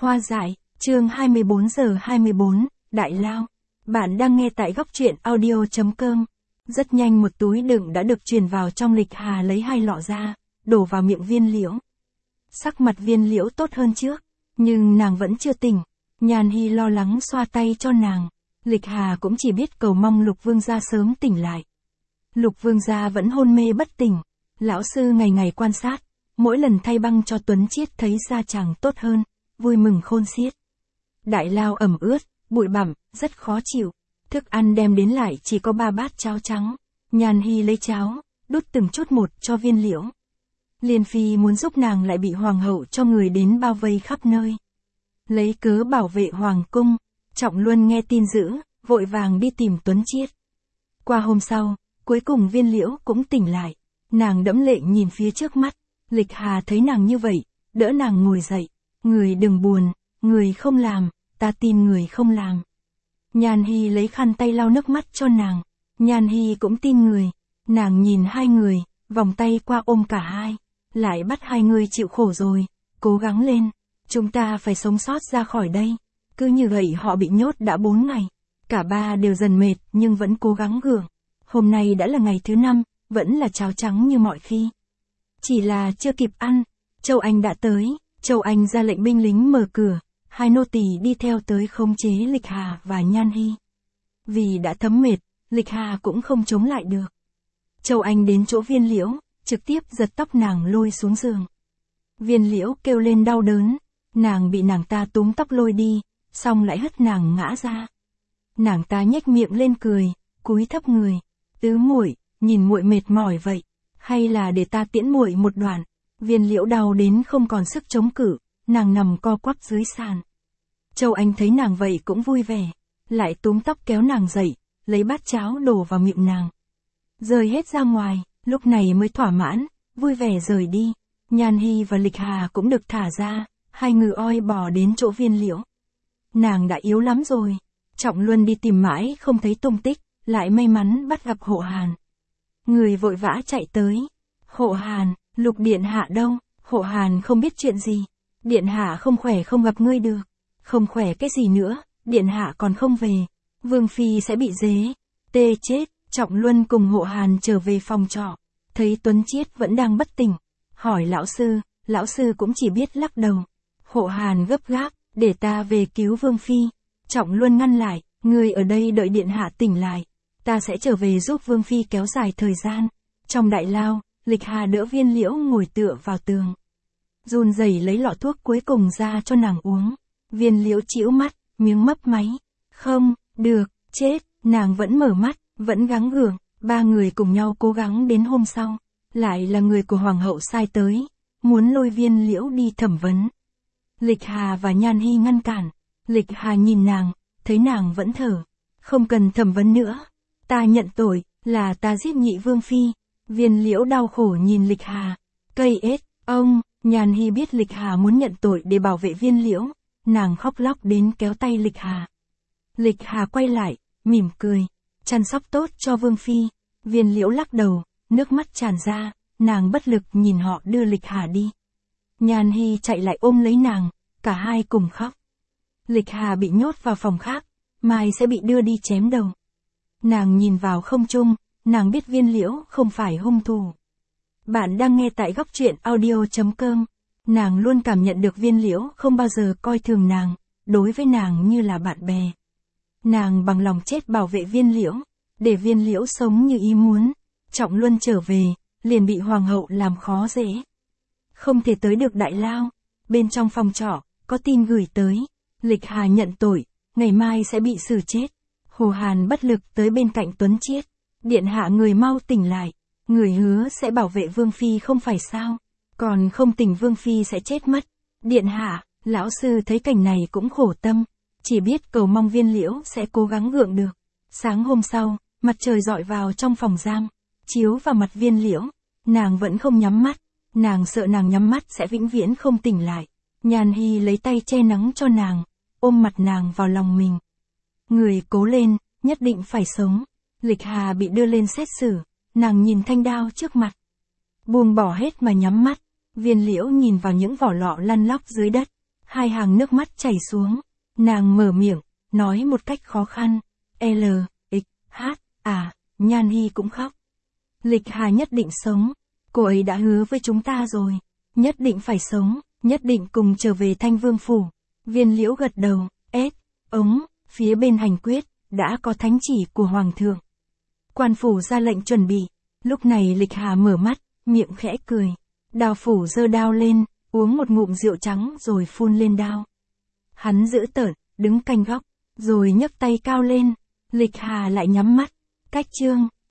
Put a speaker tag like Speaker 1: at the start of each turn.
Speaker 1: Hoa dại, chương 24 giờ 24, Đại Lao. Bạn đang nghe tại góc truyện audio.com. Rất nhanh một túi đựng đã được truyền vào trong. Lịch Hà lấy 2 lọ ra, đổ vào miệng Viên Liễu. Sắc mặt Viên Liễu tốt hơn trước, nhưng nàng vẫn chưa tỉnh. Nhan Hi lo lắng xoa tay cho nàng. Lịch Hà cũng chỉ biết cầu mong Lục Vương gia sớm tỉnh lại. Lục Vương gia vẫn hôn mê bất tỉnh. Lão sư ngày ngày quan sát, mỗi lần thay băng cho Tuấn Chiết thấy da chàng tốt hơn, vui mừng khôn xiết. Đại Lao ẩm ướt, bụi bặm, rất khó chịu. Thức ăn đem đến lại chỉ có 3 bát cháo trắng. Nhan Hi lấy cháo, đút từng chút một cho Viên Liễu. Liên Phi muốn giúp nàng lại bị hoàng hậu cho người đến bao vây khắp nơi. Lấy cớ bảo vệ hoàng cung, Trọng Luân nghe tin dữ, vội vàng đi tìm Tuấn Chiết. Qua hôm sau, cuối cùng Viên Liễu cũng tỉnh lại. Nàng đẫm lệ nhìn phía trước mắt. Lịch Hà thấy nàng như vậy, đỡ nàng ngồi dậy. Người đừng buồn, người không làm, ta tin người không làm. Nhan Hi lấy khăn tay lau nước mắt cho nàng. Nhan Hi cũng tin người. Nàng nhìn hai người, vòng tay qua ôm cả hai. Lại bắt hai người chịu khổ rồi, cố gắng lên. Chúng ta phải sống sót ra khỏi đây. Cứ như vậy họ bị nhốt đã 4 ngày. Cả ba đều dần mệt nhưng vẫn cố gắng gượng. Hôm nay đã là ngày thứ 5, vẫn là cháo trắng như mọi khi. Chỉ là chưa kịp ăn, Châu Anh đã tới. Châu Anh ra lệnh binh lính mở cửa. 2 nô tỳ đi theo tới khống chế Lịch Hà và Nhan Hi. Vì đã thấm mệt, Lịch Hà cũng không chống lại được. Châu Anh đến chỗ Viên Liễu, trực tiếp giật tóc nàng lôi xuống giường. Viên Liễu kêu lên đau đớn, nàng bị nàng ta túm tóc lôi đi, xong lại hất nàng ngã ra. Nàng ta nhếch miệng lên cười, cúi thấp người, "Tứ muội, nhìn muội mệt mỏi vậy, hay là để ta tiễn muội một đoạn?" Viên Liễu đau đến không còn sức chống cự, nàng nằm co quắp dưới sàn. Châu Anh thấy nàng vậy cũng vui vẻ, lại túm tóc kéo nàng dậy, lấy bát cháo đổ vào miệng nàng. Rơi hết ra ngoài, lúc này mới thỏa mãn, vui vẻ rời đi. Nhan Hi và Lịch Hà cũng được thả ra, hai người oi bò đến chỗ Viên Liễu. Nàng đã yếu lắm rồi. Trọng Luân đi tìm mãi không thấy tung tích, lại may mắn bắt gặp Hộ Hàn. Người vội vã chạy tới. "Hộ Hàn, Lục điện hạ đâu?" Hộ Hàn không biết chuyện gì. "Điện hạ không khỏe, không gặp ngươi được." "Không khỏe cái gì nữa, điện hạ còn không về. Vương phi sẽ bị dế." "Tê chết." Trọng Luân cùng Hộ Hàn trở về phòng trọ, thấy Tuấn Chiết vẫn đang bất tỉnh. Hỏi lão sư cũng chỉ biết lắc đầu. Hộ Hàn gấp gáp, "Để ta về cứu Vương phi." Trọng Luân ngăn lại, "Ngươi ở đây đợi điện hạ tỉnh lại, ta sẽ trở về giúp Vương phi kéo dài thời gian." Trong đại lao, Lịch Hà đỡ Viên Liễu ngồi tựa vào tường. Run rẩy lấy lọ thuốc cuối cùng ra cho nàng uống. Viên Liễu chĩu mắt, miếng mấp máy. "Không, được, chết." Nàng vẫn mở mắt, vẫn gắng gượng. 3 người cùng nhau cố gắng đến hôm sau. Lại là người của hoàng hậu sai tới, muốn lôi Viên Liễu đi thẩm vấn. Lịch Hà và Nhan Hi ngăn cản. Lịch Hà nhìn nàng, thấy nàng vẫn thở. "Không cần thẩm vấn nữa. Ta nhận tội, là ta giết nhị vương phi." Viên Liễu đau khổ nhìn Lịch Hà. "Cây ết, ông." Nhan Hi biết Lịch Hà muốn nhận tội để bảo vệ Viên Liễu. Nàng khóc lóc đến kéo tay Lịch Hà. Lịch Hà quay lại, mỉm cười. "Chăm sóc tốt cho vương phi." Viên Liễu lắc đầu, nước mắt tràn ra, nàng bất lực nhìn họ đưa Lịch Hà đi. Nhan Hi chạy lại ôm lấy nàng, cả hai cùng khóc. Lịch Hà bị nhốt vào phòng khác, mai sẽ bị đưa đi chém đầu. Nàng nhìn vào không trung, nàng biết Viên Liễu không phải hung thủ. Bạn đang nghe tại góc truyện audio.com. Nàng luôn cảm nhận được Viên Liễu không bao giờ coi thường nàng, đối với nàng như là bạn bè. Nàng bằng lòng chết bảo vệ Viên Liễu, để Viên Liễu sống như ý muốn. Trọng Luân trở về, liền bị hoàng hậu làm khó dễ. Không thể tới được đại lao. Bên trong phòng trọ, có tin gửi tới. Lịch Hà nhận tội, ngày mai sẽ bị xử chết. Hồ Hàn bất lực tới bên cạnh Tuấn Chiết. "Điện hạ, người mau tỉnh lại. Người hứa sẽ bảo vệ Vương phi không phải sao? Còn không tỉnh Vương phi sẽ chết mất." "Điện hạ." Lão sư thấy cảnh này cũng khổ tâm, chỉ biết cầu mong Viên Liễu sẽ cố gắng gượng được. Sáng hôm sau, mặt trời rọi vào trong phòng giam, chiếu vào mặt Viên Liễu. Nàng vẫn không nhắm mắt, nàng sợ nàng nhắm mắt sẽ vĩnh viễn không tỉnh lại. Nhan Hi lấy tay che nắng cho nàng, ôm mặt nàng vào lòng mình. "Người cố lên, nhất định phải sống." Lịch Hà bị đưa lên xét xử, nàng nhìn thanh đao trước mặt. Buông bỏ hết mà nhắm mắt. Viên Liễu nhìn vào những vỏ lọ lăn lóc dưới đất. Hai hàng nước mắt chảy xuống. Nàng mở miệng, nói một cách khó khăn. L, X, H, Nhan Hy cũng khóc. Lịch Hà nhất định sống. Cô ấy đã hứa với chúng ta rồi. Nhất định phải sống, nhất định cùng trở về Thanh Vương Phủ. Viên Liễu gật đầu, phía bên hành quyết, đã có thánh chỉ của Hoàng thượng. Quan phủ ra lệnh chuẩn bị. Lúc này Lịch Hà mở mắt, miệng khẽ cười. Đào phủ giơ đao lên, uống một ngụm rượu trắng rồi phun lên đao. Hắn giữ tợn, đứng canh góc, rồi nhấc tay cao lên. Lịch Hà lại nhắm mắt. Cách chương